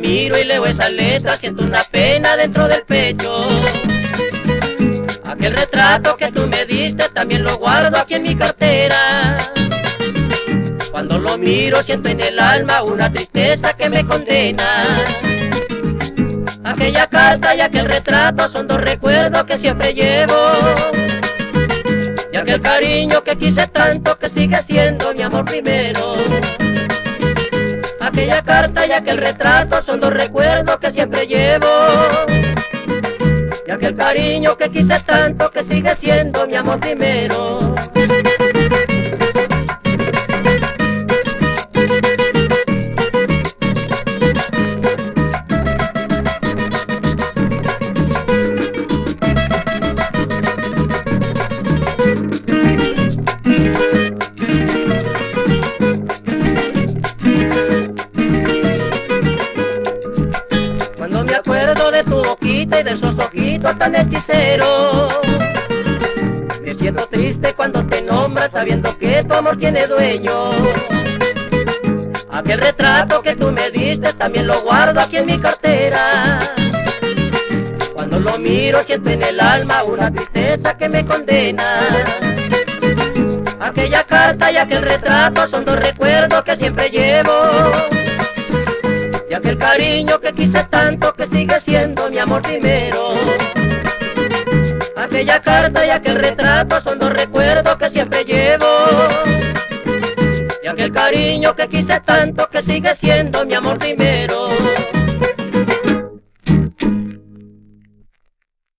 miro y leo esas letras, siento una pena dentro del pecho. Aquel retrato que tú me diste también lo guardo aquí en mi cartera. Cuando lo miro siento en el alma una tristeza que me condena. Aquella carta y aquel retrato son dos recuerdos que siempre llevo. Y aquel cariño que quise tanto que sigue siendo mi amor primero. Aquella carta y aquel retrato son dos recuerdos que siempre llevo. Y aquel cariño que quise tanto que sigue siendo mi amor primero. Cuando me acuerdo de tu boquita y de esos ojitos tan hechiceros, me siento triste cuando te nombras sabiendo que tu amor tiene dueño. Aquel retrato que tú me diste también lo guardo aquí en mi cartera. Cuando lo miro siento en el alma una tristeza que me condena. Aquella carta y aquel retrato son dos recuerdos que siempre llevo. Y aquel cariño que quise tanto que sigue siendo mi amor primero. Aquella carta y aquel retrato son dos recuerdos que siempre llevo. Y aquel cariño que quise tanto que sigue siendo mi amor primero.